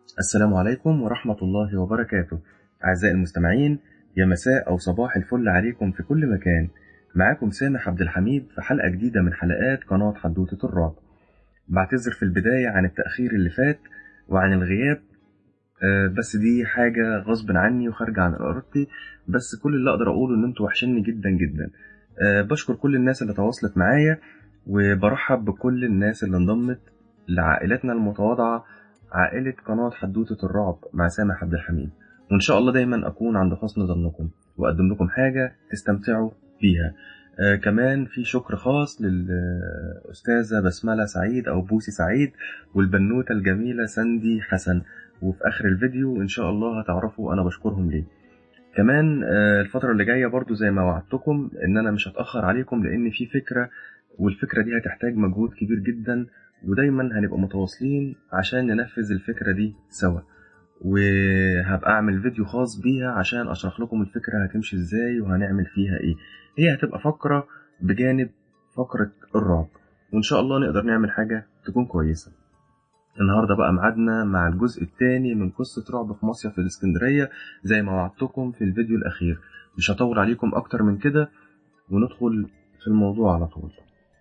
السلام عليكم ورحمة الله وبركاته. أعزائي المستمعين، يا مساء أو صباح الفل عليكم في كل مكان. معاكم سامح عبد الحميد في حلقة جديدة من حلقات قناة حدوتة الرعب. بعتذر في البداية عن التأخير اللي فات وعن الغياب. بس دي حاجة غصب عني وخارجة عن إرادتي. بس كل اللي أقدر أقوله إن أنتوا وحشني جدا جدا. بشكر كل الناس اللي تواصلت معايا، وبرحب بكل الناس اللي انضمت لعائلتنا المتواضعة، عائلة قناة حدوتة الرعب مع سامح عبد الحميد. وإن شاء الله دايما أكون عند حسن ظنكم وأقدم لكم حاجة تستمتعوا بيها. كمان في شكر خاص للأستاذة بسملة سعيد أو بوسي سعيد والبنوتة الجميلة ساندي حسن، وفي آخر الفيديو إن شاء الله هتعرفوا أنا بشكرهم ليه. كمان الفترة اللي جاية برضو زي ما وعدتكم إن أنا مش هتأخر عليكم، لأن في فكرة والفكرة دي هتحتاج مجهود كبير جدا، ودايما هنبقى متواصلين عشان ننفذ الفكرة دي سوا. وهبقى أعمل فيديو خاص بيها عشان أشرح لكم الفكرة هتمشي إزاي وهنعمل فيها إيه. هي هتبقى فقرة بجانب فقرة الرعب، وإن شاء الله نقدر نعمل حاجة تكون كويسة. النهاردة بقى ميعادنا مع الجزء الثاني من قصة رعب في مصيف في الإسكندرية زي ما وعدتكم في الفيديو الأخير. مش هطول عليكم أكتر من كده وندخل في الموضوع على طول.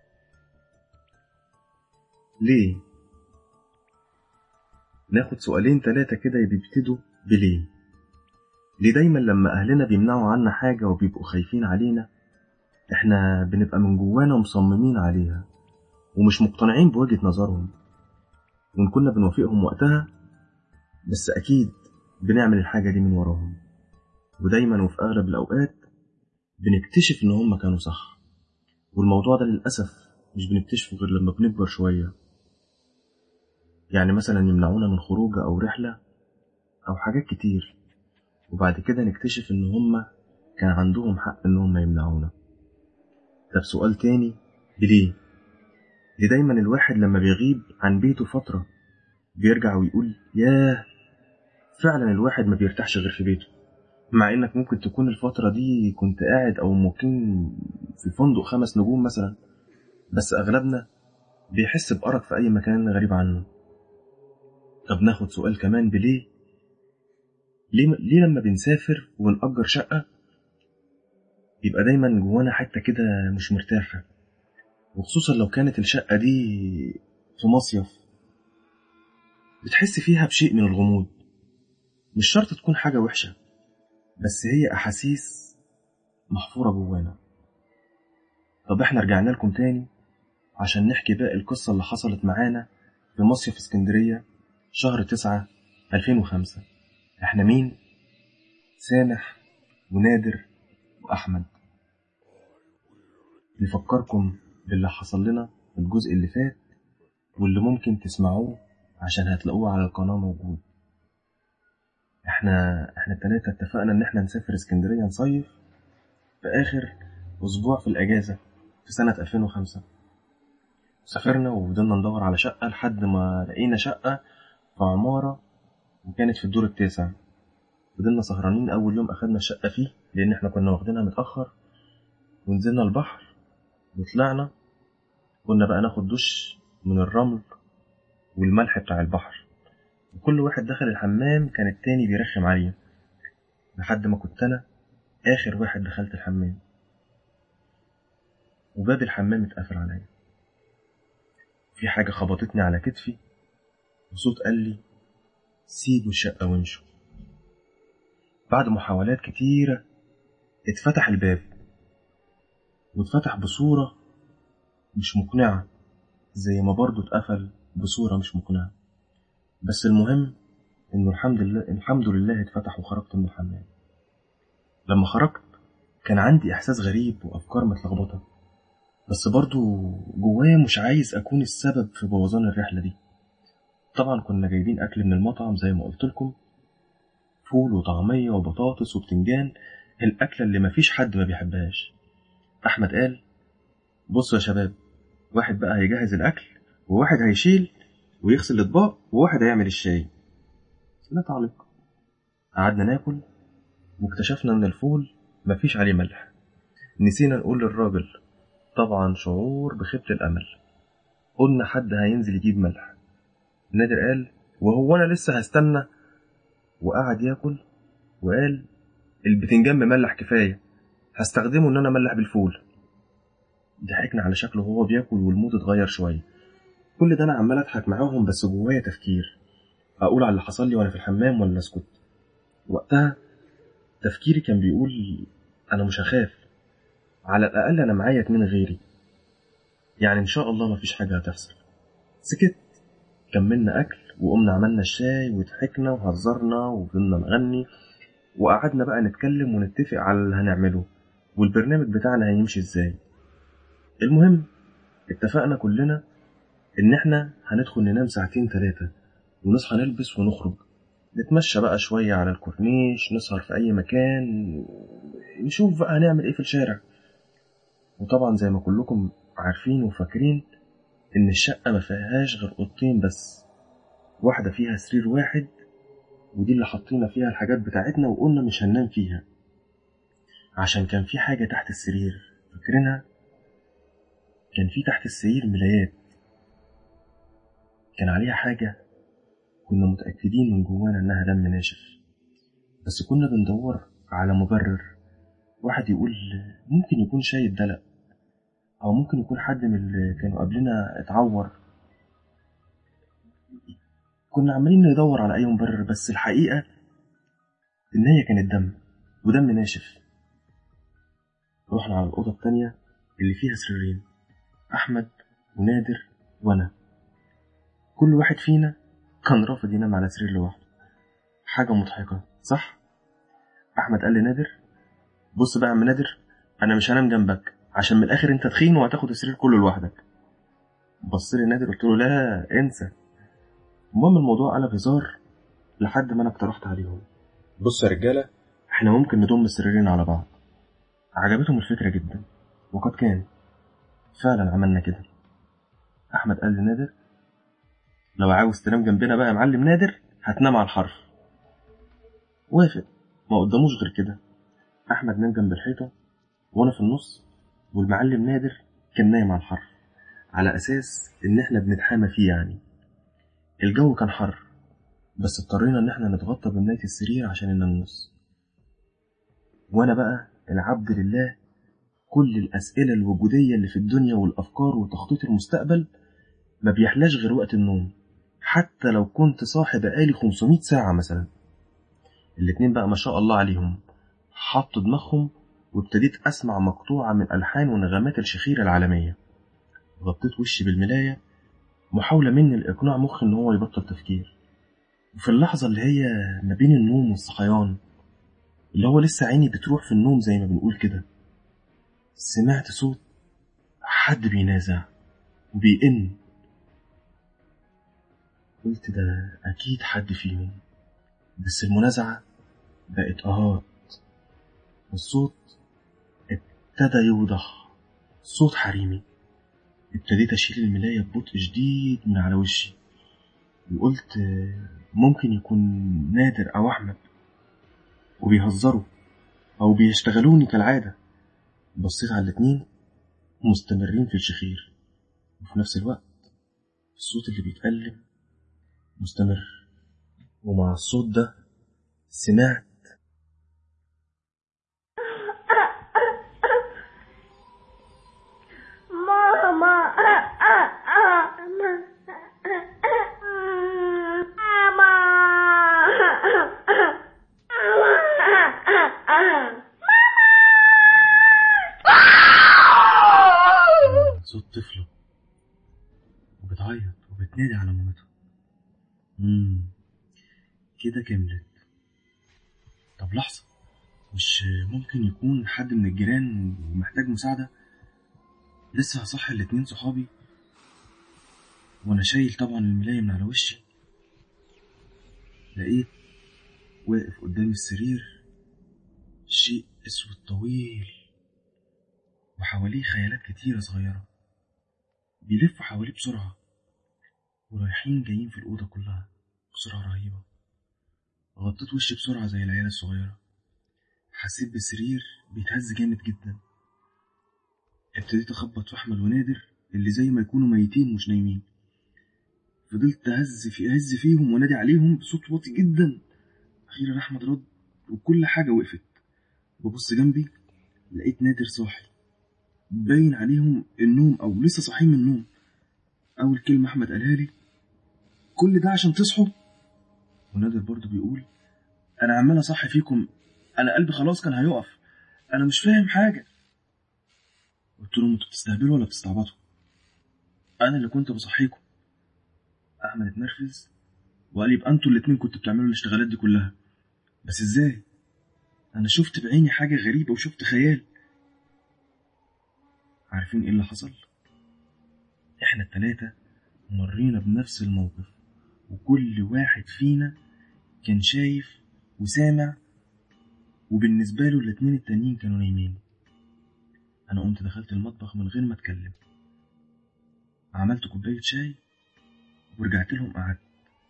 ليه؟ ناخد سؤالين تلاتة كده بيبتدوا بليه. ليه دايما لما أهلنا بيمنعوا عنا حاجة وبيبقوا خايفين علينا، إحنا بنبقى من جوانا مصممين عليها ومش مقتنعين بوجهة نظرهم، وإن كنا بنوافقهم وقتها بس أكيد بنعمل الحاجة دي من وراهم. ودايما وفي أغلب الأوقات بنكتشف إن هم كانوا صح، والموضوع ده للأسف مش بنكتشفه غير لما بنكبر شوية. يعني مثلا يمنعونا من خروجة أو رحلة أو حاجات كتير، وبعد كده نكتشف إن هم كان عندهم حق إن هم يمنعونا. طب سؤال تاني، ليه دايما الواحد لما بيغيب عن بيته فترة بيرجع ويقول ياه، فعلا الواحد ما بيرتاحش غير في بيته، مع إنك ممكن تكون الفترة دي كنت قاعد أو مقيم في فندق 5 نجوم مثلا، بس أغلبنا بيحس بأرق في أي مكان غريب عنه. طب ناخد سؤال كمان، ليه لما بنسافر ونأجر شقة بيبقى دايما جوانا حتة كده مش مرتاحة، وخصوصا لو كانت الشقة دي في مصيف، بتحس فيها بشيء من الغموض. مش شرط تكون حاجة وحشة، بس هي أحاسيس محفورة جوانا. طب احنا رجعنا لكم تاني عشان نحكي باقي القصة اللي حصلت معانا في مصيف اسكندرية شهر 9 2005. احنا مين؟ سامح ونادر وأحمد. نفكركم باللي حصل لنا في الجزء اللي فات واللي ممكن تسمعوه عشان هتلاقوه على القناة موجود. احنا التلاتة اتفقنا ان احنا نسافر اسكندرية نصيف في آخر أسبوع في الأجازة في سنة 2005. سافرنا وفضلنا ندور على شقة لحد ما لقينا شقة في عمارة وكانت في الدور التاسع. فضلنا سهرانين أول يوم أخدنا الشقة فيه لأن احنا كنا واخدينها متأخر، ونزلنا البحر وطلعنا. كنا بقى ناخد دش من الرمل والملح بتاع البحر، وكل واحد دخل الحمام كان التاني بيرخم عليه، لحد ما كنت أنا آخر واحد دخلت الحمام وباب الحمام اتقفل عليا. في حاجة خبطتني على كتفي وصوت قال لي سيبوا الشقة وامشوا. بعد محاولات كتيرة اتفتح الباب، واتفتح بصورة مش مقنعة زي ما برضو اتقفل بصورة مش مقنعة. بس المهم انه الحمد لله اتفتح وخرجت من الحمام. لما خرجت كان عندي احساس غريب وافكار متلخبطة، بس برضو جوايا مش عايز اكون السبب في بوظان الرحلة دي. طبعا كنا جايبين اكل من المطعم زي ما قلت لكم، فول وطعمية وبطاطس وبتنجان، الاكلة اللي مفيش حد ما بيحبهاش. احمد قال بصوا يا شباب، واحد بقى هيجهز الاكل وواحد هيشيل ويغسل الاطباق وواحد هيعمل الشاي. لا تعليق. قعدنا ناكل واكتشفنا ان الفول مفيش عليه ملح. نسينا نقول للراجل، طبعا شعور بخيبة الامل. قلنا حد هينزل يجيب ملح. نادر قال وهو أنا لسه هستنى؟ وقعد ياكل وقال البتنجان مملح كفاية، هستخدمه إن أنا أملح بالفول. ضحكنا على شكله وهو بياكل والمود اتغير شوية. كل ده أنا عمال أضحك معاهم بس جوايا تفكير، أقول على اللي حصل لي وأنا في الحمام ولا أسكت. وقتها تفكيري كان بيقول أنا مش هخاف، على الأقل أنا معايا 2 غيري، يعني إن شاء الله مفيش حاجة هتحصل. سكت. كملنا أكل وقمنا عملنا الشاي وضحكنا وهزرنا وفضلنا نغني، وقعدنا بقى نتكلم ونتفق على اللي هنعمله والبرنامج بتاعنا هيمشي ازاي. المهم اتفقنا كلنا ان احنا هندخل ننام 2-3 ونصحى نلبس ونخرج نتمشى بقى شوية على الكورنيش، نسهر في اي مكان، نشوف بقى هنعمل ايه في الشارع. وطبعا زي ما كلكم عارفين وفاكرين ان الشقة ما فيهاش غير اوضتين بس، واحدة فيها سرير واحد ودي اللي حطينا فيها الحاجات بتاعتنا وقلنا مش هننام فيها عشان كان في حاجة تحت السرير. فاكرينها؟ كان في تحت السرير ملايات كان عليها حاجة كنا متأكدين من جوانا إنها دم ناشف، بس كنا بندور على مبرر. واحد يقول ممكن يكون شاي دلق، أو ممكن يكون حد من اللي كانوا قبلنا اتعور. كنا عمالين ندور على أي مبرر، بس الحقيقة إن هي كانت دم ودم ناشف. رحنا على الأوضة التانية اللي فيها سريرين، أحمد ونادر وأنا. كل واحد فينا كان رافض ينام على سرير لوحده. حاجة مضحكة صح؟ أحمد قال لنادر بص بقى يا عم نادر، أنا مش هنام جنبك عشان من الآخر أنت تخين وهتاخد السرير كله لوحدك. بص لي نادر قلت له لا انسى. المهم الموضوع قلب هزار لحد ما أنا اقترحت عليهم بص يا رجالة، احنا ممكن نضم السريرين على بعض. عجبتهم الفكرة جدا وقد كان فعلا عملنا كده. أحمد قال لنادر لو عاوز تنام جنبنا بقى يا معلم نادر هتنام على الحرف. وافق، ما قداموش غير كده. أحمد نام جنب الحيطة وأنا في النص، والمعلم نادر كان نايم على الحرف على أساس إن إحنا بنتحامى فيه يعني. الجو كان حر بس اضطرينا إن إحنا نتغطى بملاية السرير عشان الناموس. وأنا بقى العبد لله كل الأسئلة الوجودية اللي في الدنيا والأفكار وتخطيط المستقبل ما بيحلاش غير وقت النوم، حتى لو كنت صاحي بقالي 500 ساعة مثلا. الاتنين بقى ما شاء الله عليهم حطوا دماغهم، وابتديت أسمع مقطوعة من ألحان ونغمات الشخيرة العالمية. غطيت وشي بالملاية محاولة مني لإقناع مخي إن هو يبطل تفكير. وفي اللحظة اللي هي ما بين النوم والصحيان، اللي هو لسه عيني بتروح في النوم زي ما بنقول كده، سمعت صوت حد بينازع وبيئن. قلت ده أكيد حد فيهم، بس المنازعة بقت آهات والصوت ابتدى يوضح، صوت حريمي. ابتديت أشيل الملاية ببطء شديد من على وشي وقلت ممكن يكون نادر أو أحمد وبيهزروا أو بيشتغلوني كالعادة. بصيت على الاتنين مستمرين في الشخير، وفي نفس الوقت الصوت اللي بيتكلم مستمر. ومع الصوت ده سمعت ماما صوت طفلة وبتعيط وبتنادي على مامتها. كده كملت. طب لحظة، مش ممكن يكون حد من الجيران ومحتاج مساعدة؟ لسه هصحي الاتنين صحابي وانا شايل طبعا الملاية من على وشي. لقيت واقف قدام السرير شيء اسود طويل وحواليه خيالات كتيرة صغيرة بيلفوا حواليه بسرعة ورايحين جايين في الأوضة كلها بسرعة رهيبة. غطيت وشي بسرعة زي العيال الصغيرة. حسيت بالسرير بيتهز جامد جدا. ابتديت أخبط في أحمد ونادر اللي زي ما يكونوا ميتين مش نايمين. فضلت أهز فيهم وانادي عليهم بصوت واطي جدا. اخيرا احمد رد وكل حاجه وقفت. ببص جنبي لقيت نادر صاحي، باين عليهم النوم او لسه صاحيين من النوم. اول كلمه احمد قالها لي: كل ده عشان تصحوا؟ ونادر برضه بيقول: انا عمال اصحي فيكم، انا قلبي خلاص كان هيقف، انا مش فاهم حاجه. قلت لهم: انتوا بتستهبلوا ولا بتستعبطوا؟ انا اللي كنت بصحيكم. احمد اتنرفز وقال: يبقى انتوا الاتنين كنتوا بتعملوا الاشتغالات دي كلها؟ بس ازاي؟ انا شفت بعيني حاجه غريبه وشفت خيال. عارفين ايه اللي حصل؟ احنا التلاتة مرينا بنفس الموقف، وكل واحد فينا كان شايف وسامع، وبالنسبة له الاتنين التانيين كانوا نايمين. انا قمت دخلت المطبخ من غير ما اتكلم، عملت كوباية شاي ورجعت لهم قعدت،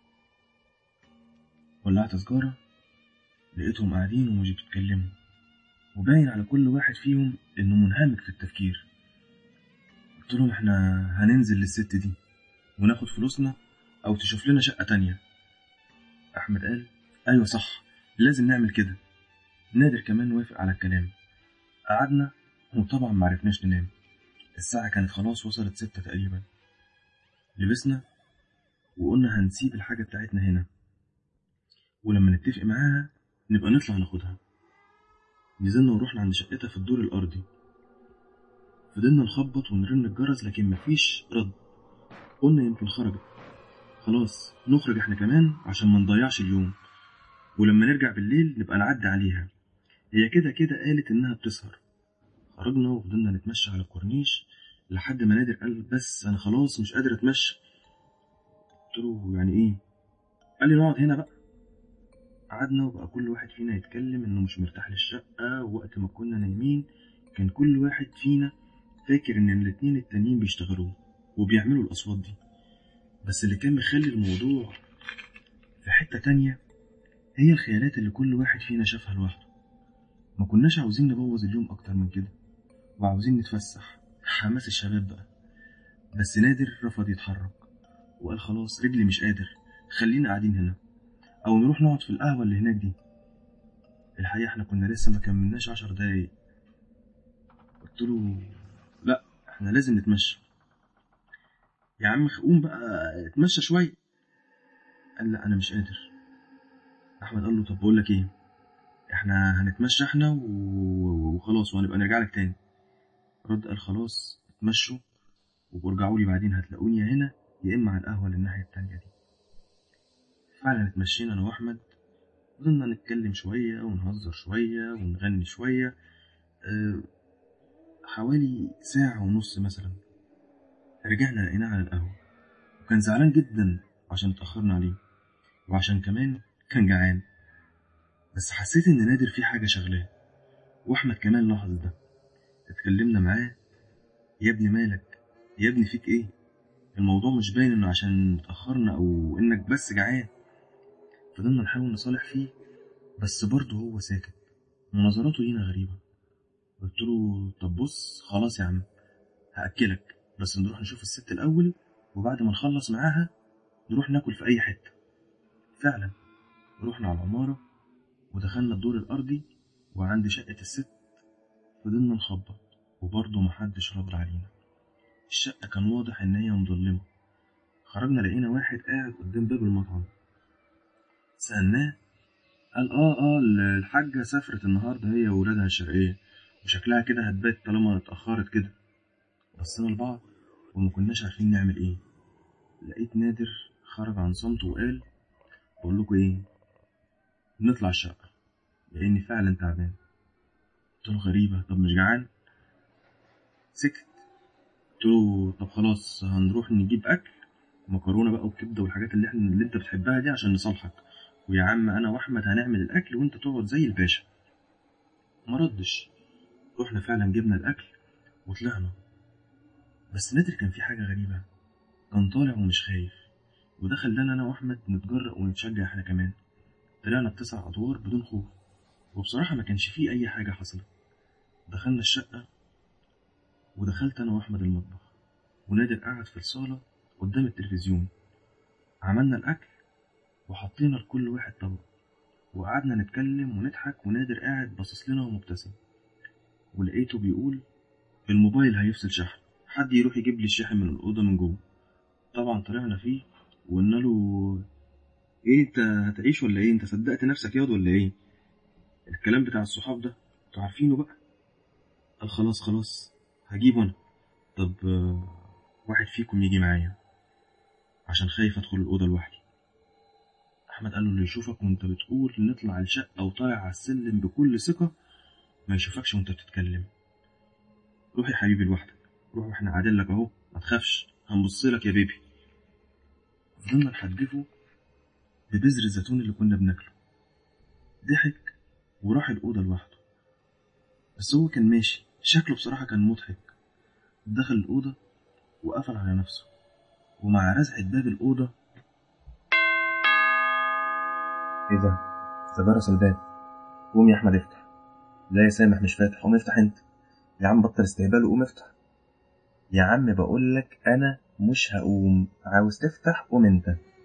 ولعت سجارة، لقيتهم قاعدين ومش بيتكلموا، وباين على كل واحد فيهم انه منهمك في التفكير. قلت لهم: احنا هننزل للست دي وناخد فلوسنا او تشوف لنا شقة تانية. احمد قال: ايوه صح، لازم نعمل كده. نادر كمان وافق على الكلام. قعدنا وطبعا معرفناش ننام، الساعة كانت خلاص وصلت 6 تقريبا. لبسنا وقلنا هنسيب الحاجة بتاعتنا هنا، ولما نتفق معاها نبقى نطلع ناخدها. نزلنا ورحنا عند شقتها في الدور الأرضي. فضلنا نخبط ونرن الجرس لكن مفيش رد. قلنا يمكن خرجت، خلاص نخرج احنا كمان عشان ما نضيعش اليوم، ولما نرجع بالليل نبقى نعدي عليها. هي كده كده قالت إنها بتسهر. خرجنا وفضلنا نتمشى على الكورنيش لحد ما نادر قال: بس أنا خلاص مش قادر أتمشى. قلت له: يعني إيه؟ قال لي: نقعد هنا بقى. قعدنا وبقى كل واحد فينا يتكلم إنه مش مرتاح للشقة، ووقت ما كنا نايمين كان كل واحد فينا فاكر إن الاتنين التانيين بيشتغلوا وبيعملوا الأصوات دي. بس اللي كان مخلي الموضوع في حتة تانية هي الخيالات اللي كل واحد فينا شافها لوحده. ما كناش عاوزين نبوظ اليوم أكتر من كده، وعاوزين نتفسح حماس الشباب بقى. بس نادر رفض يتحرك وقال: خلاص رجلي مش قادر، خلينا قاعدين هنا أو نروح نقعد في القهوة اللي هناك دي. الحقيقة احنا كنا لسه ما كملناش 10 دقايق. قلت له: لا، احنا لازم نتمشى. يا عم قوم بقى اتمشى شوية. قال: لا أنا مش قادر. أحمد قال له: طب بقول لك إيه، احنا هنتمشى احنا وخلاص وهنبقى نرجع لك تاني. رد قال: خلاص اتمشوا وبرجعوا لي بعدين، هتلاقوني يا هنا يا إما على القهوة اللي الناحية التانية دي. فعلا اتمشينا أنا وأحمد، فضلنا نتكلم شوية ونهزر شوية ونغني شوية. أه، حوالي ساعة ونص مثلا رجعنا لقيناه على القهوة، وكان زعلان جدا عشان اتأخرنا عليه وعشان كمان كان جعان. بس حسيت إن نادر في حاجة شغلاه، وأحمد كمان لاحظ ده. اتكلمنا معاه: يا ابني مالك؟ يا ابني فيك إيه؟ الموضوع مش باين إنه عشان اتأخرنا أو إنك بس جعان. فضلنا نحاول نصالح فيه بس برضه هو ساكت، ونظراته لينا غريبة. قلت له: طب بص خلاص يا عم، هأكلك، بس نروح نشوف الست الأول، وبعد ما نخلص معاها نروح ناكل في أي حتة. فعلا رحنا على العمارة ودخلنا الدور الأرضي وعند شقة الست. فضلنا نخبط وبرضه محدش رد علينا. الشقة كان واضح إن هي مظلمة. خرجنا لقينا واحد قاعد قدام باب المطعم. سألناه، قال: الحاجة سافرت النهاردة هي وولادها الشرقية، وشكلها كده هتبات طالما اتأخرت كده. بصينا لبعض وما كناش عارفين نعمل ايه. لقيت نادر خرج عن صمته وقال: بقول لكم ايه، نطلع الشقة لاني فعلا تعبان. قلت له: غريبة، طب مش جعان؟ سكت. قلت له: طب خلاص هنروح نجيب اكل، مكرونة بقى وكبدة والحاجات اللي انت بتحبها دي عشان نصالحك، ويا عم انا واحمد هنعمل الاكل وانت تقعد زي الباشا. ما ردش. رحنا فعلا جبنا الاكل وطلعنا. بس نادر كان في حاجة غريبة، كان طالع ومش خايف، وده خلانا انا واحمد نتجرأ ونتشجع احنا كمان. طلعنا ب9 ادوار بدون خوف، وبصراحة ما كانش فيه اي حاجة حصلت. دخلنا الشقة ودخلت انا واحمد المطبخ، ونادر قعد في الصالة قدام التلفزيون. عملنا الأكل وحطينا لكل واحد طبق، وقعدنا نتكلم ونضحك، ونادر قاعد باصص لنا ومبتسم. ولقيته بيقول الموبايل هيفصل شحن، حد يروح يجيب لي الشاحن من الأوضة من جوه. طبعا طلعنا فيه وقلنا له ايه انت هتعيش ولا ايه؟ انت صدقت نفسك ياض ولا ايه؟ الكلام بتاع الصحاب ده انتوا عارفينه بقى. قال خلاص خلاص هجيبه انا. طب واحد فيكم يجي معايا عشان خايف ادخل الأوضة لوحدي. أحمد قال له اللي يشوفك وانت بتقول نطلع الشقة وطالع على السلم بكل ثقة ما يشوفكش وانت بتتكلم. روح يا حبيبي لوحدك، روح واحنا قاعدين لك اهو، ما تخافش هنبصلك يا بيبي. فضلنا نحدفه ببذر الزيتون اللي كنا بناكله. ضحك وراح الأوضة لوحده، بس هو كان ماشي شكله بصراحة كان مضحك. دخل الأوضة وقفل على نفسه، ومع رزعة باب الأوضة ايه ده جرس الباب. قوم يا أحمد افتح. لا يا سامح مش فاتح. قوم افتح انت يا عم، بطل استهبال وقوم افتح. يا عم بقولك انا مش هقوم، عاوز تفتح قوم انت.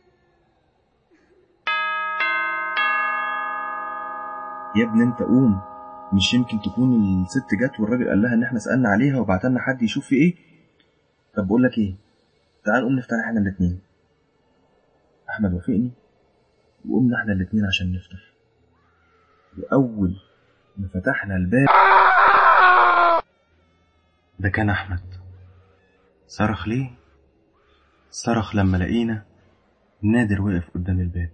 يا ابني انت قوم، مش يمكن تكون الست جت والراجل قال لها ان احنا سألنا عليها وبعتلنا حد يشوف في ايه. طب بقولك ايه، تعال قوم نفتح احنا الاتنين. احمد وافقني وقمنا احنا الاتنين عشان نفتح. واول ما فتحنا الباب ده كان احمد. صرخ ليه؟ صرخ لما لقينا نادر واقف قدام الباب.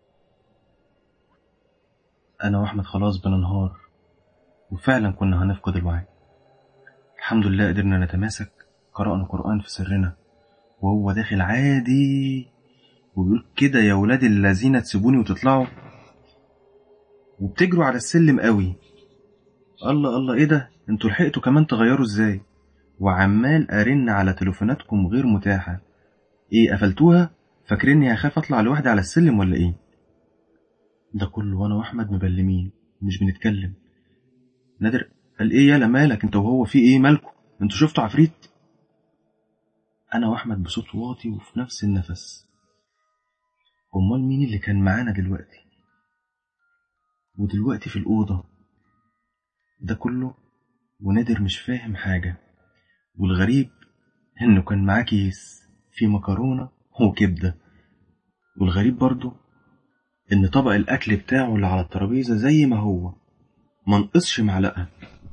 انا واحمد خلاص بننهار، وفعلا كنا هنفقد الوعي. الحمد لله قدرنا نتماسك، قرأنا قرآن في سرنا وهو داخل عادي وبيقول كده يا ولاد الذين تسيبوني وتطلعوا وبتجروا على السلم قوي. الله الله ايه ده، انتوا لحقتوا كمان تغيروا ازاي؟ وعمال ارن على تليفوناتكم غير متاحة. ايه قفلتوها؟ فاكريني هخاف اطلع لوحدي على السلم ولا ايه؟ ده كله وانا واحمد مبلمين مش بنتكلم. نادر قال ايه يالا مالك انت وهو، في ايه مالكوا؟ انتوا شفتوا عفريت؟ انا واحمد بصوت واطي وفي نفس النفس امال مين اللي كان معانا دلوقتي ودلوقتي في الأوضة؟ ده كله ونادر مش فاهم حاجة. والغريب انه كان معاه كيس فيه مكرونة وكبدة. والغريب برضو ان طبق الاكل بتاعه اللي على الترابيزة زي ما هو، منقصش معلقة،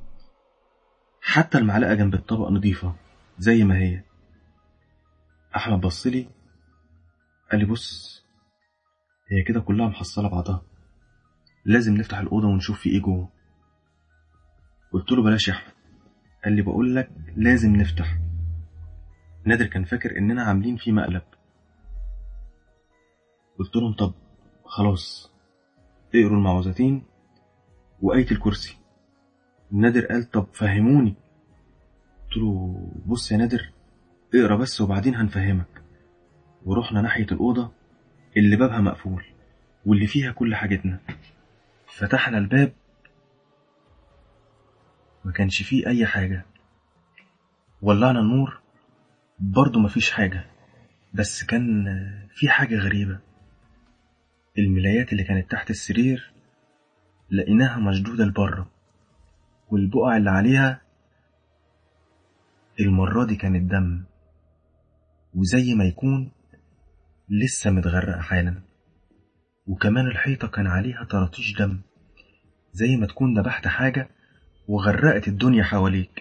حتى المعلقة جنب الطبق نظيفة زي ما هي. احمد بصلي قال لي بص هي كده كلها محصلة بعضها، لازم نفتح الأوضة ونشوف في ايه جوه. قلت له بلاش يا احمد. قال لي بقول لك لازم نفتح. نادر كان فاكر اننا عاملين فيه مقلب. قلت لهم طب خلاص اقروا المعوذتين وآية الكرسي. نادر قال طب فهموني. قلت له بص يا نادر اقرا بس وبعدين هنفهمك. ورحنا ناحية الأوضة اللي بابها مقفول واللي فيها كل حاجتنا. فتحنا الباب ما كانش فيه أي حاجة. ولعنا النور برضو مفيش حاجة، بس كان في حاجة غريبة. الملايات اللي كانت تحت السرير لقيناها مشدودة لبره، والبقع اللي عليها المرة دي كانت دم، وزي ما يكون لسه متغرقة حالا. وكمان الحيطة كان عليها طراطيش دم زي ما تكون ذبحت حاجة وغرقت الدنيا حواليك.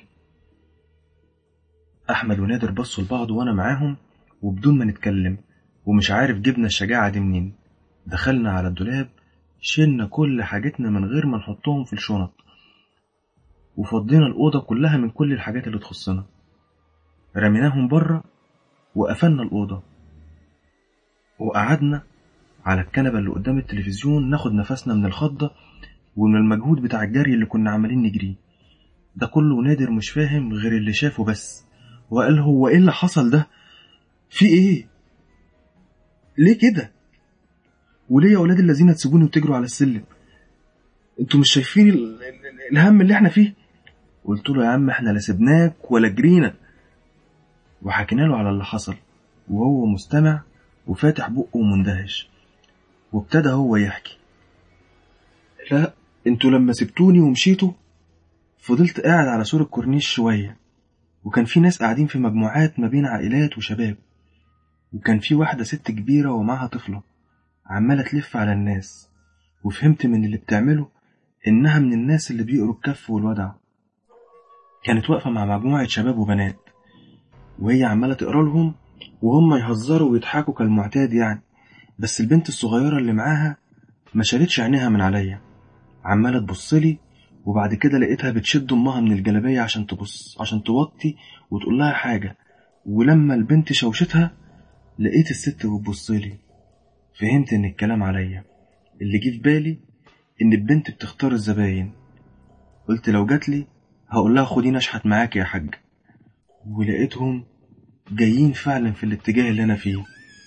أحمد ونادر بصوا لبعض وأنا معاهم وبدون ما نتكلم، ومش عارف جبنا الشجاعة دي منين. دخلنا على الدولاب، شلنا كل حاجتنا من غير ما نحطهم في الشنط، وفضينا الأوضة كلها من كل الحاجات اللي تخصنا، رميناهم بره وقفلنا الأوضة. وقعدنا على الكنبة اللي قدام التلفزيون ناخد نفسنا من الخضة ومن المجهود بتاع الجري اللي كنا عمالين نجريه. ده كله نادر مش فاهم غير اللي شافه بس، وقال هو ايه اللي حصل ده؟ في ايه؟ ليه كده؟ وليه يا ولاد الذين تسيبوني وتجروا على السلم؟ انتوا مش شايفين الهم اللي احنا فيه؟ قلت له يا عم احنا لا سبناك ولا جرينا. وحكينا له على اللي حصل وهو مستمع وفاتح بقه ومندهش، وابتدى هو يحكي: لا، انتوا لما سبتوني ومشيتوا فضلت قاعد على سور الكورنيش شوية، وكان في ناس قاعدين في مجموعات ما بين عائلات وشباب، وكان في واحدة ست كبيرة ومعها طفلة عمالة تلف على الناس، وفهمت من اللي بتعمله إنها من الناس اللي بيقروا الكف والودع. كانت واقفة مع مجموعة شباب وبنات، وهي عمالة تقرا لهم وهم يهزروا ويضحكوا كالمعتاد يعني. بس البنت الصغيرة اللي معاها ما شالتش عينيها من عليا، عمالة تبصلي، وبعد كده لقيتها بتشد أمها من الجلابية عشان توطي وتقول لها حاجة. ولما البنت شوشتها لقيت الست بتبصلي، فهمت إن الكلام عليا. اللي جه في بالي إن البنت بتختار الزباين، قلت لو جاتلي هقول لها خديني أشحت معاك يا حاج. ولقيتهم جايين فعلا في الاتجاه اللي أنا فيه.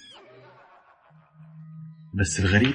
بس الغريب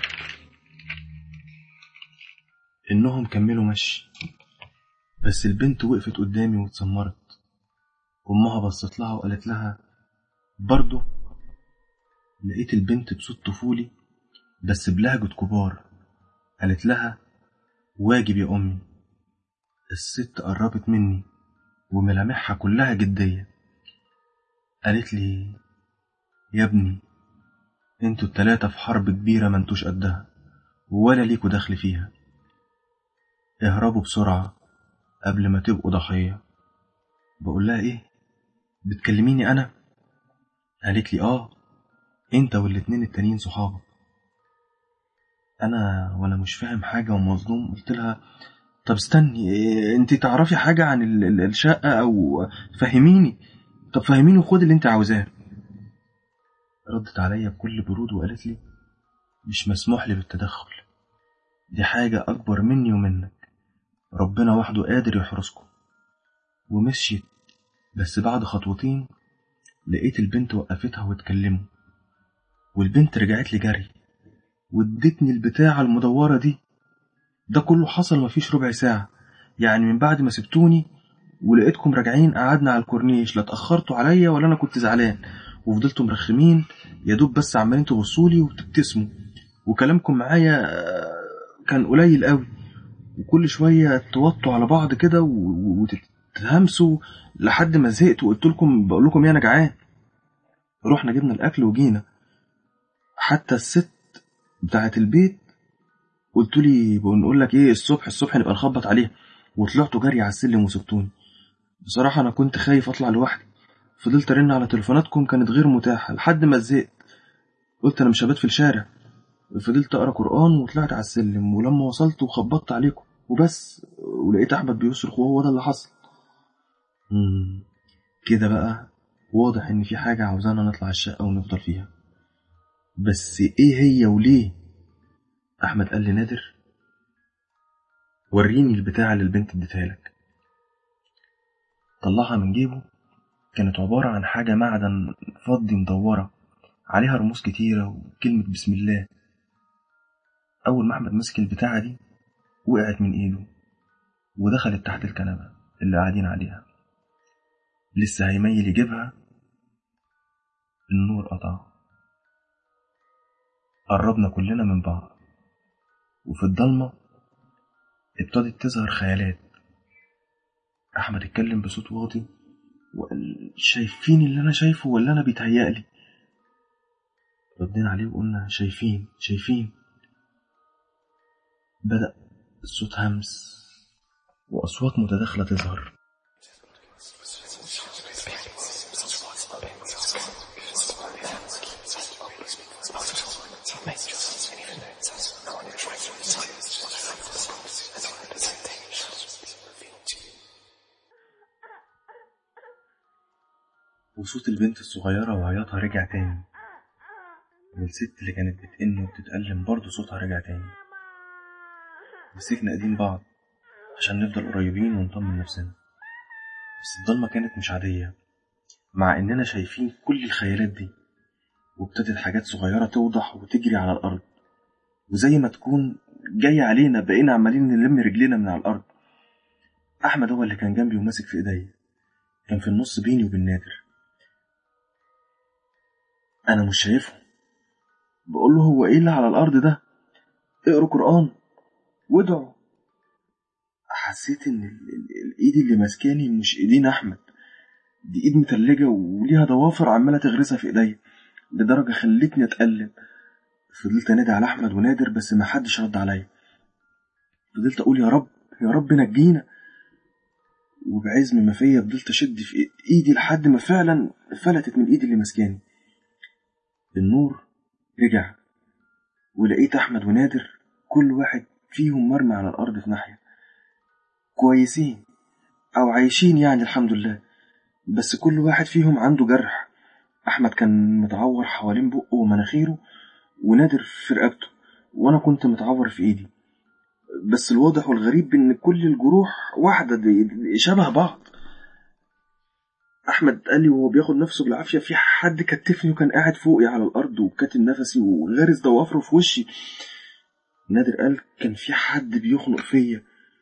إنهم كملوا مشي، بس البنت وقفت قدامي واتسمرت. أمها بصت لها وقالت لها برضو. لقيت البنت بصوت طفولي بس بلهجة كبار قالت لها واجب يا أمي. الست قربت مني وملامحها كلها جدية، قالت لي يا ابني انتوا التلاتة في حرب كبيرة ما انتوش قدها ولا ليكوا دخل فيها، اهربوا بسرعة قبل ما تبقوا ضحية. بقول لها ايه، بتكلميني انا؟ قالت لي اه، انت والاتنين التانيين صحابك. انا وانا مش فاهم حاجة ومظلوم قلت لها طب استني، انت تعرفي حاجة عن الشقة او فهميني؟ طب فهميني وخد اللي انت عاوزاه. ردت عليا بكل برود وقالت لي مش مسموح لي بالتدخل، دي حاجة اكبر مني ومنك، ربنا وحده قادر يحرسكم. ومشيت. بس بعد خطوتين لقيت البنت وقفتها واتكلموا، والبنت رجعت لي جري وادتني البتاعة المدورة دي. ده كله حصل مفيش ربع ساعة، يعني من بعد ما سبتوني ولقيتكم راجعين قعدنا على الكورنيش، لا اتأخرتوا عليا ولا أنا كنت زعلان، وفضلتوا مرخمين يا دوب بس عمالين تبصولي وتبتسموا، وكلامكم معايا كان قليل قوي، وكل شوية توطوا على بعض كده وتتهمسوا لحد ما زهقت وقلت لكم بقول لكم أنا جعان. رحنا جبنا الأكل وجينا، حتى الست بتاعة البيت قلت لي بنقول لك ايه الصبح نبقى نخبط عليها، وطلعتوا جري على السلم وسبتوني. بصراحة أنا كنت خايف أطلع لوحدي، فضلت أرن على تليفوناتكم كانت غير متاحة لحد ما زهقت، قلت أنا مش هبات في الشارع. فضلت أقرأ قرآن وطلعت على السلم، ولما وصلت وخبطت عليكم وبس، ولقيت أحمد بيصرخ، وهو ده اللي حصل. كده بقى واضح إن في حاجة عاوزانا نطلع الشقة ونفضل فيها، بس إيه هي وليه؟ أحمد قال لي نادر وريني البتاعة اللي البنت اديتها لك. طلعها من جيبه، كانت عبارة عن حاجة معدن فضي مدورة عليها رموز كتيرة وكلمة بسم الله. أول ما أحمد مسك البتاعة دي وقعت من إيده ودخلت تحت الكنبة اللي قاعدين عليها. لسه هيميل يجيبها النور قطع. قربنا كلنا من بعض، وفي الضلمة ابتدت تظهر خيالات. أحمد اتكلم بصوت واطي وقال شايفين اللي أنا شايفه ولا أنا بيتهيألي؟ ردينا عليه وقلنا شايفين. بدأ الصوت همس وأصوات متداخلة تظهر. وصوت البنت الصغيرة وعياطها رجع تاني، والست اللي كانت بتئن وبتتألم برضه صوتها رجع تاني. مسكنا ايدين بعض عشان نفضل قريبين ونطمن نفسنا، بس الضلمة كانت مش عادية مع إننا شايفين كل الخيالات دي. وابتدت حاجات صغيرة توضح وتجري على الأرض، وزي ما تكون جاية علينا بقينا عمالين نلم رجلينا من على الأرض. أحمد هو اللي كان جنبي وماسك في إيديا، كان في النص بيني وبين نادر. أنا مش شايفهم بقول له هو ايه اللي على الارض ده؟ اقروا قرآن وادعوا. حسيت ان الايد اللي ماسكاني مش ايدين احمد، دي ايد متلجة وليها ضوافر عمالة تغرسها في ايديا، لدرجة خلتني اتألم. فضلت انادي على احمد ونادر بس ما حدش رد عليا. فضلت اقول يا رب يا رب نجينا، وبعزم ما فيا فضلت اشد في ايدي لحد ما فعلا فلتت من ايدي اللي ماسكاني. النور رجع ولقيت احمد ونادر كل واحد فيهم مرمي على الارض في ناحية، كويسين او عايشين يعني الحمد لله، بس كل واحد فيهم عنده جرح. احمد كان متعور حوالين بقه ومناخيره، ونادر في رقبته، وانا كنت متعور في ايدي. بس الواضح والغريب ان كل الجروح واحدة، دي شبه بعض. احمد قال لي وهو بياخد نفسه بالعافية في حد كتفني وكان قاعد فوقي على الارض وكاتم نفسي وغارس ضوافره في وشي. نادر قال كان في حد بيخنق فيا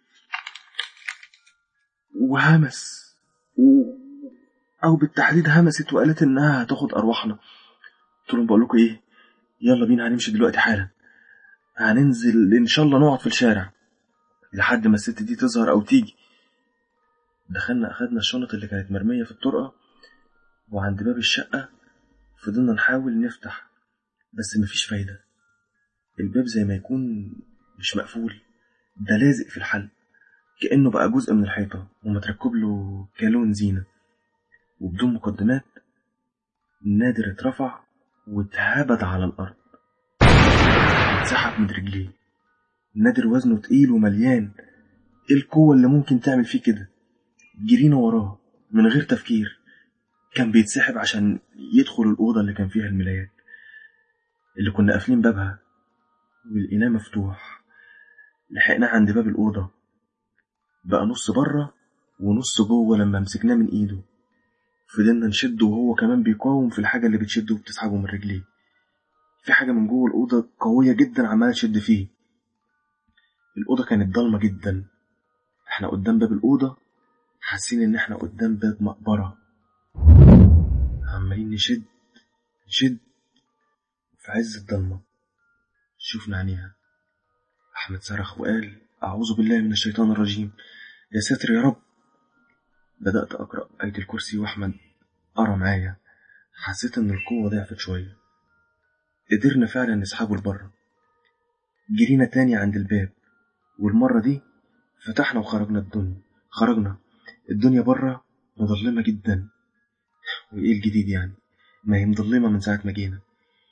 وهمس او بالتحديد همست وقالت انها هتاخد ارواحنا. قلت لهم بقول لكم ايه، يلا بينا هنمشي دلوقتي حالا، هننزل ان شاء الله نقعد في الشارع لحد ما الست دي تظهر او تيجي. دخلنا اخدنا الشنط اللي كانت مرمية في الطرقة، وعند باب الشقة فضلنا نحاول نفتح بس مفيش فايدة. الباب زي ما يكون مش مقفول، ده لازق في الحل كأنه بقى جزء من الحيطة ومتركب له كالون زينة. وبدون مقدمات نادر اترفع واتهبد على الأرض، اتسحب من رجليه. نادر وزنه تقيل ومليان، ايه القوة اللي ممكن تعمل فيه كده؟ جرينا وراه من غير تفكير. كان بيتسحب عشان يدخل الأوضة اللي كان فيها الملايات اللي كنا قافلين بابها ولقيناه مفتوح. لحقناه عند باب الأوضة، بقى نص بره ونص جوه. لما مسكناه من ايده فضلنا نشده وهو كمان بيقاوم في الحاجة اللي بتشده وبتسحبه من رجليه. في حاجة من جوه الأوضة قوية جدا عمالة تشد فيه. الأوضة كانت ضلمة جدا، احنا قدام باب الأوضة حاسين ان احنا قدام باب مقبرة. عمالين نشد نشد في عز الضلمة. شوفنا عينيها. أحمد صرخ وقال أعوذ بالله من الشيطان الرجيم، يا ساتر يا رب. بدأت أقرأ آية الكرسي وأحمد قرأ معايا. حسيت إن القوة ضعفت شوية، قدرنا فعلا نسحبه لبره. جرينا تاني عند الباب، والمرة دي فتحنا وخرجنا. الدنيا بره مظلمة جدا. وإيه الجديد يعني؟ ما هي مظلمة من ساعة ما جينا.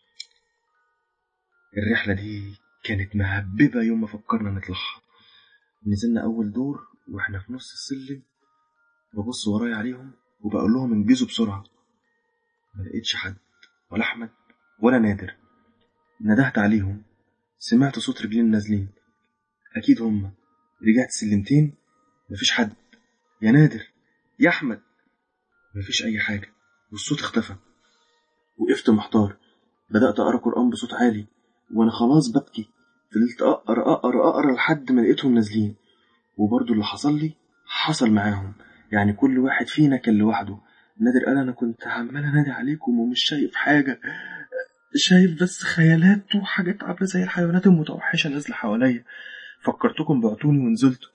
الرحلة دي كانت مهببة يوم ما فكرنا نطلعها. نزلنا أول دور وإحنا في نص السلم، ببص ورايا عليهم وبقول لهم انجزوا بسرعة. ما لقيتش حد، ولا أحمد ولا نادر. ندهت عليهم، سمعت صوت رجلين نازلين، أكيد هما. رجعت سلمتين، مفيش حد. يا نادر يا أحمد، مفيش أي حاجة، والصوت اختفى. وقفت محتار، بدأت أقرأ قرآن بصوت عالي وأنا خلاص ببكي. فضلت أقرأ لحد ما لقيتهم نازلين. وبرضو اللي حصل لي حصل معاهم، يعني كل واحد فينا كان لوحده. نادر قال أنا كنت عمال أنادي عليكم ومش شايف حاجة، شايف بس خيالات وحاجات عاملة زي الحيوانات المتوحشة نازلة حواليا. فكرتكم بعتوني ونزلتوا.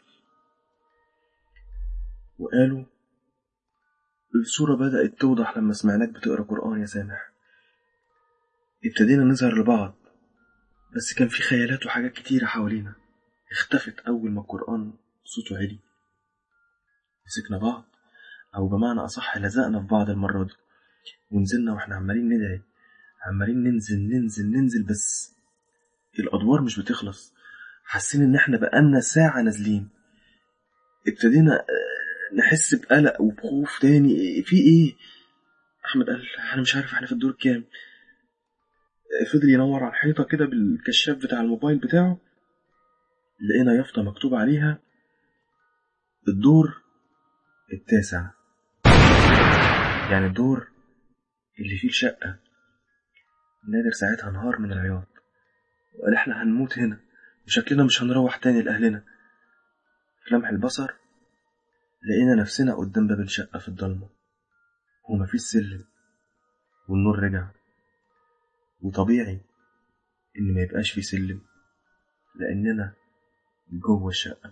وقالوا الصورة بدأت توضح لما سمعناك بتقرأ قرآن يا سامح. ابتدينا نظهر لبعض، بس كان في خيالات وحاجات كتيرة حوالينا اختفت أول ما القرآن صوته عالي. مسكنا بعض، أو بمعنى أصح لزقنا في بعض المرة دي، ونزلنا وإحنا عمالين ندعي، عمالين ننزل بس الأدوار مش بتخلص. حاسين إن إحنا بقالنا ساعة نازلين. ابتدينا نحس بقلق وبخوف تاني. في إيه؟ أحمد قال أنا مش عارف إحنا في الدور كام. فضل ينور على الحيطة كده بالكشاف بتاع الموبايل بتاعه. لقينا يافطة مكتوب عليها الدور التاسع، يعني الدور اللي فيه الشقة. نادر ساعتها انهار من العياط وقال احنا هنموت هنا وشكلنا مش هنروح تاني لأهلنا. في لمح البصر لقينا نفسنا قدام باب الشقة في الضلمة، ومفيش سلم، والنور رجع. وطبيعي إن ما يبقاش في سلم، لأننا جوه الشقة.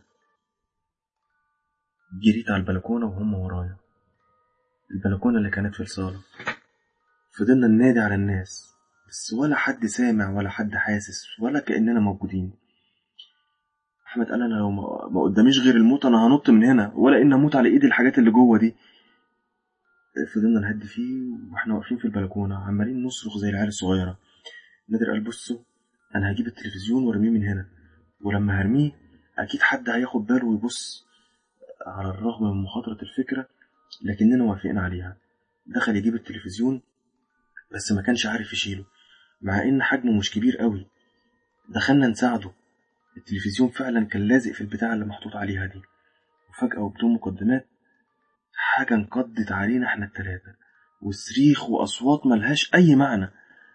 جريت على البلكونة وهم ورايا، البلكونة اللي كانت في الصالة. فضلنا ننادي على الناس، بس ولا حد سامع ولا حد حاسس ولا كأننا موجودين. أحمد قال أنا لو ما قداميش غير الموت أنا هنط من هنا، ولا إن أموت على إيد الحاجات اللي جوه دي. فضلنا نهدي فيه واحنا واقفين في البلكونة عمالين نصرخ زي العيال الصغيرة. نادر قال بصوا، أنا هجيب التلفزيون وارميه من هنا، ولما هرميه أكيد حد هياخد باله ويبص. على الرغم من مخاطرة الفكرة لكننا وافقين عليها. دخل يجيب التلفزيون بس ما كانش عارف يشيله، مع إن حجمه مش كبير قوي. دخلنا نساعده. التلفزيون فعلا كان لازق في البتاع اللي محطوط عليها دي. وفجأة وبدون مقدمات حاجة انقضت علينا احنا التلاتة، وصريخ وأصوات ملهاش أي معنى.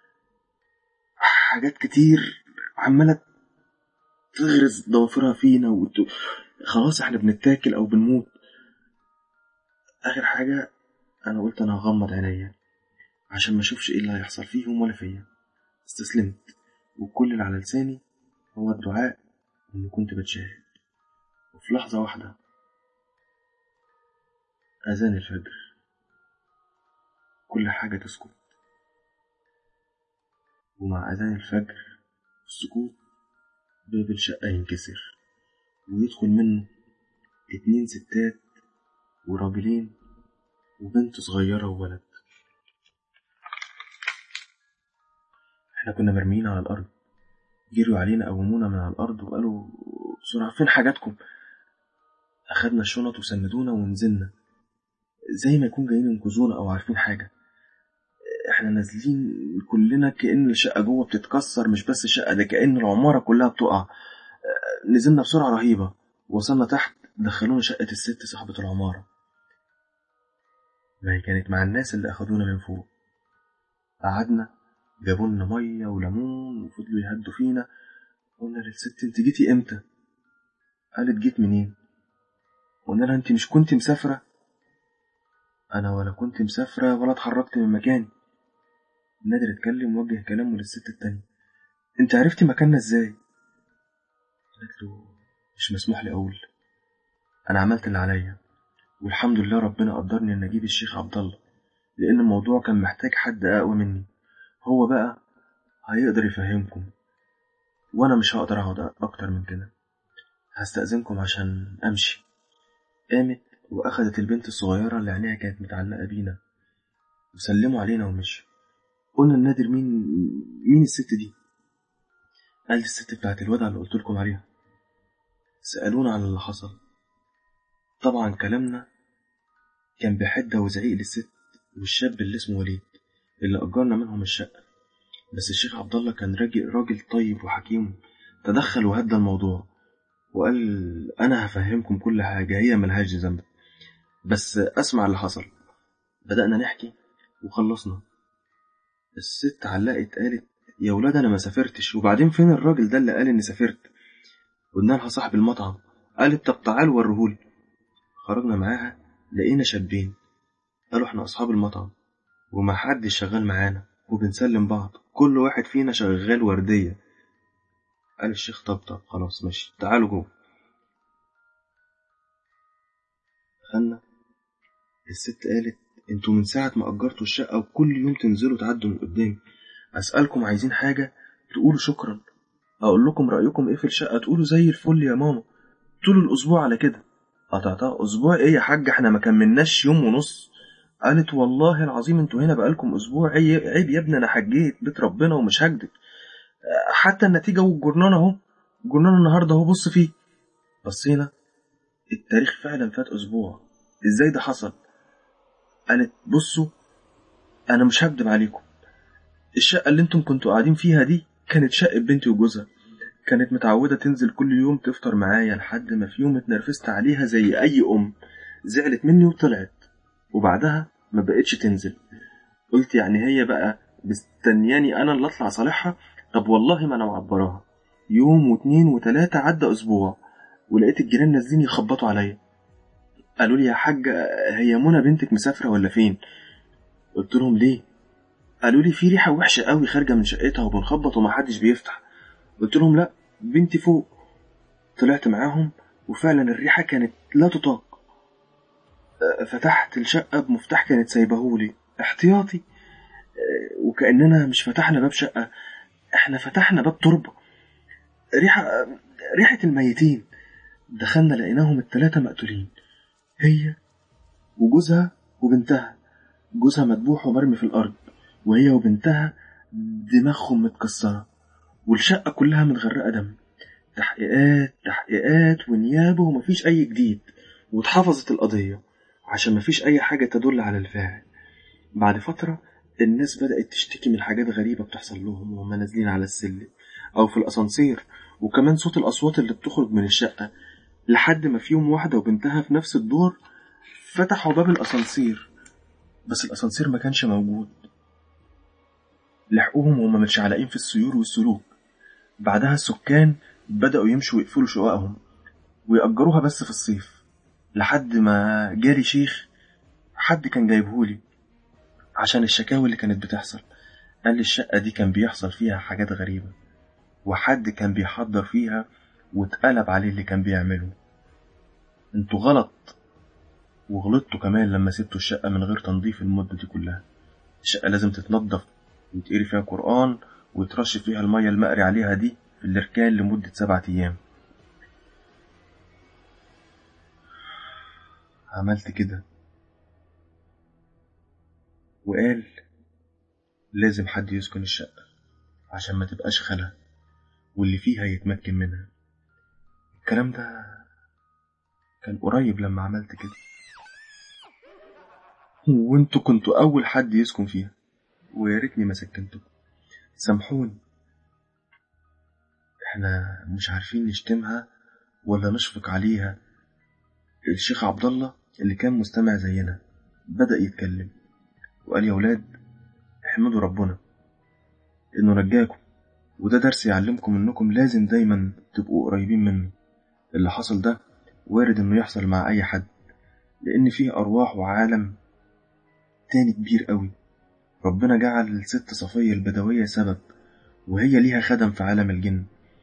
حاجات كتير عمالة تغرز ضوافرها فينا خلاص احنا بنتاكل أو بنموت. آخر حاجة أنا قلت أنا هغمض عينيا عشان ما أشوفش إيه اللي هيحصل فيهم ولا فيا. استسلمت، وكل اللي على لساني هو الدعاء إني كنت بتشاهد. وفي لحظة واحدة أذان الفجر، كل حاجة تسكت. ومع أذان الفجر السكوت باب الشقة ينكسر ويدخل منه 2 ستات وراجلين وبنت صغيرة وولد. احنا كنا مرميين على الأرض. جروا علينا قومونا من على الأرض وقالوا بسرعة فين حاجاتكم. أخدنا الشنط وسندونا ونزلنا زي ما يكون جايين ينقذونا أو عارفين حاجة. احنا نازلين كلنا كأن الشقة جوه بتتكسر، مش بس الشقة ده كأن العمارة كلها بتقع. نزلنا بسرعة رهيبة، وصلنا تحت دخلونا شقة الست صاحبة العمارة. ما هي كانت مع الناس اللي أخدونا من فوق. قعدنا جابولنا مية وليمون وفضلوا يهدوا فينا. قلنا للست انت جيتي امتى؟ قالت جيت منين؟ قلنا لها انت مش كنت مسافرة؟ انا ولا كنت مسافرة ولا اتحركت من مكاني. نادر اتكلم ووجه كلامه للست التانية، انت عرفتي مكاننا ازاي؟ قالت له مش مسموح لي اقول، انا عملت اللي عليا، والحمد لله ربنا قدرني ان اجيب الشيخ عبد الله، لان الموضوع كان محتاج حد اقوى مني، هو بقى هيقدر يفهمكم، وانا مش هقدر اقعد اكتر من كده، هستأذنكم عشان امشي. قامت واخدت البنت الصغيرة اللي عينيها كانت متعلقة بينا وسلموا علينا ومشي. قلنا لنادر مين الست دي؟ قال الست بتاعت الوضع اللي قلت لكم عليها. سألونا عن اللي حصل. طبعا كلامنا كان بحدة وزعيق للست والشاب اللي اسمه وليد اللي أجرنا منهم الشقة. بس الشيخ عبد الله كان راجل طيب وحكيم، تدخل وهدى الموضوع وقال أنا هفهمكم كل حاجة، هي ملهاش ذنب، بس أسمع اللي حصل. بدأنا نحكي وخلصنا. الست علقت قالت يا ولاد أنا ما سافرتش، وبعدين فين الراجل ده اللي قال إني سافرت؟ قلنا لها صاحب المطعم. قالت طب تعال وريهولي. خرجنا معاها لقينا شابين قالوا احنا أصحاب المطعم وما حدش شغال معانا وبنسلم بعض، كل واحد فينا شغال وردية. قال الشيخ طب خلاص ماشي تعالوا جوه. دخلنا. الست قالت انتوا من ساعة ما أجرتوا الشقة وكل يوم تنزلوا تعدوا من قدامي، أسألكم عايزين حاجة تقولوا شكرا، أقول لكم رأيكم إيه في الشقة تقولوا زي الفل يا ماما، طول الأسبوع على كده. قطعتها أسبوع إيه يا حاجة احنا ما كملناش يوم ونص. قالت والله العظيم انتوا هنا بقالكم أسبوع، عيب يا ابني، أنا حجيت بيت ربنا ومش هكدب، حتى النتيجة والجرنان أهو، جرنان النهاردة أهو بص فيه. بصينا التاريخ فعلا فات أسبوع، إزاي ده حصل؟ قالت بصوا أنا مش هكدب عليكم، الشقة اللي انتم كنتوا قاعدين فيها دي كانت شقة بنتي وجوزها، كانت متعودة تنزل كل يوم تفطر معايا لحد ما في يوم اتنرفزت عليها زي أي أم، زعلت مني وطلعت، وبعدها ما بقتش تنزل. قلت يعني هي بقى مستنياني أنا اللي أطلع صالحها؟ طب والله ما أنا معبراها. يوم واتنين وتلاتة عدى أسبوع ولقيت الجيران نازلين يخبطوا عليا، قالوا لي يا حاجة هي منى بنتك مسافرة ولا فين؟ قلت لهم ليه؟ قالوا لي في ريحة وحشة قوي خارجة من شقتها وبنخبط ومحدش بيفتح. قلت لهم لا، بنتي فوق. طلعت معاهم وفعلا الريحة كانت لا تطاق. فتحت الشقة بمفتاح كانت سايبهولي احتياطي. وكأننا مش فتحنا باب شقة، احنا فتحنا باب تربة. ريحة ريحة الميتين. دخلنا لقيناهم التلاتة مقتولين، هي وجوزها وبنتها. جوزها مدبوح ومرمي في الأرض، وهي وبنتها دماغهم متكسرة، والشقة كلها متغرقة دم. تحقيقات تحقيقات ونيابة ومفيش أي جديد، واتحفظت القضية عشان مفيش أي حاجة تدل على الفاعل. بعد فترة الناس بدأت تشتكي من حاجات غريبة بتحصل لهم وهم نازلين على السلم أو في الأسانسير، وكمان صوت الأصوات اللي بتخرج من الشقة. لحد ما في يوم واحدة وبنتها في نفس الدور فتحوا باب الأسانسير، بس الأسانسير ما كانش موجود. لحقوهم وهم متشعلقين في السيور والسلوك. بعدها السكان بدأوا يمشوا ويقفلوا شققهم ويأجروها بس في الصيف، لحد ما جالي شيخ حد كان جايبهولي عشان الشكاوي اللي كانت بتحصل. قال لي الشقة دي كان بيحصل فيها حاجات غريبة، وحد كان بيحضر فيها واتقلب عليه اللي كان بيعمله. انتوا غلط، وغلطتوا كمان لما سبتوا الشقة من غير تنظيف المدة دي كلها. الشقة لازم تتنضف ويتقري فيها قرآن ويترش فيها المية المقري عليها دي في الاركان لمدة 7 أيام. عملت كده، وقال لازم حد يسكن الشقة عشان ما تبقاش خلا واللي فيها يتمكن منها. الكلام ده كان قريب لما عملت كده، وانتوا كنتوا أول حد يسكن فيها، ويا ريتني ما سكنتكم. سامحوني، احنا مش عارفين نشتمها ولا نشفق عليها. الشيخ عبد الله اللي كان مستمع زينا بدأ يتكلم وقال يا ولاد احمدوا ربنا انه نجاكم، وده درس يعلمكم انكم لازم دايما تبقوا قريبين منه. اللي حصل ده وارد انه يحصل مع اي حد، لان فيه ارواح وعالم تاني كبير قوي. ربنا جعل الست صفية البدوية سبب، وهي ليها خدم في عالم الجن.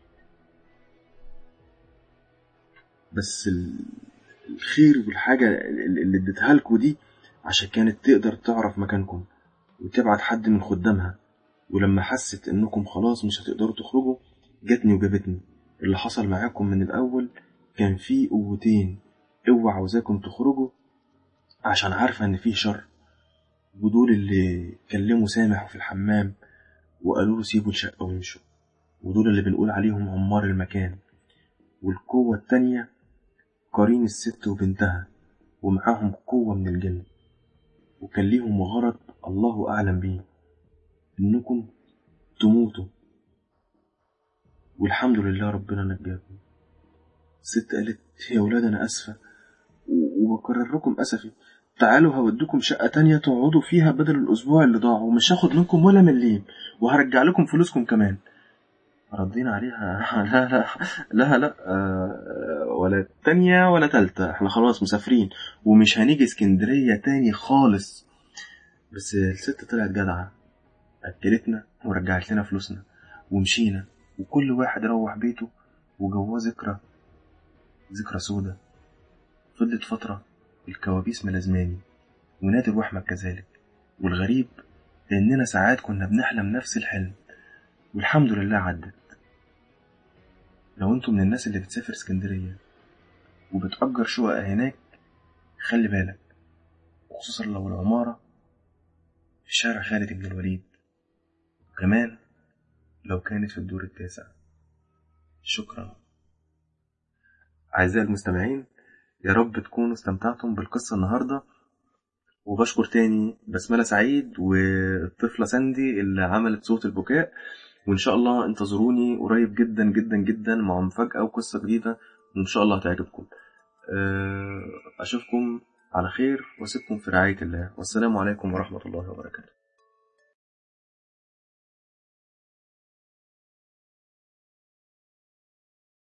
بس الخير والحاجة اللي اديتها لكم دي عشان كانت تقدر تعرف مكانكم وتبعت حد من خدامها. ولما حست انكم خلاص مش هتقدروا تخرجوا جاتني وجابتني. اللي حصل معاكم من الاول كان فيه قوتين، قوة عاوزاكم تخرجوا عشان عارفة ان فيه شر، ودول اللي كلموا سامح في الحمام وقالوا له سيبوا الشقة ويمشوا، ودول اللي بنقول عليهم عمار المكان. والقوة التانية قرين الست وبنتها، ومعاهم قوة من الجن، وكان ليهم غرض الله أعلم بيه، إنكم تموتوا. والحمد لله ربنا نجاكم. الست قالت يا ولاد أنا أسفة وبكرر لكم أسفي، تعالوا هوديكم شقة تانية تقعدوا فيها بدل الأسبوع اللي ضاع، ومش هاخد منكم ولا مليم، وهرجع لكم فلوسكم كمان. ردينا عليها لا لا لا لا ولا تانية ولا تالتة، احنا خلاص مسافرين ومش هنيجي اسكندرية تاني خالص. بس الست طلعت جدعة، أكلتنا ورجعت لنا فلوسنا ومشينا، وكل واحد روح بيته وجواه ذكرى سودة. فضلت فترة الكوابيس ملازماني ونادر وأحمد كذلك، والغريب إننا ساعات كنا بنحلم نفس الحلم، والحمد لله عدت. لو انتوا من الناس اللي بتسافر اسكندرية وبتأجر شقق هناك خلي بالك، وخصوصا لو العمارة في شارع خالد بن الوليد، وكمان لو كانت في الدور التاسع. شكرا أعزائي المستمعين، يا رب تكونوا استمتعتم بالقصة النهاردة. وبشكر تاني بسملة سعيد والطفلة ساندي اللي عملت صوت البكاء. وإن شاء الله انتظروني قريب جدا جدا جدا مع مفاجأة وقصة جديدة، وإن شاء الله هتعجبكم. أشوفكم على خير وأسيبكم في رعاية الله، والسلام عليكم ورحمة الله وبركاته.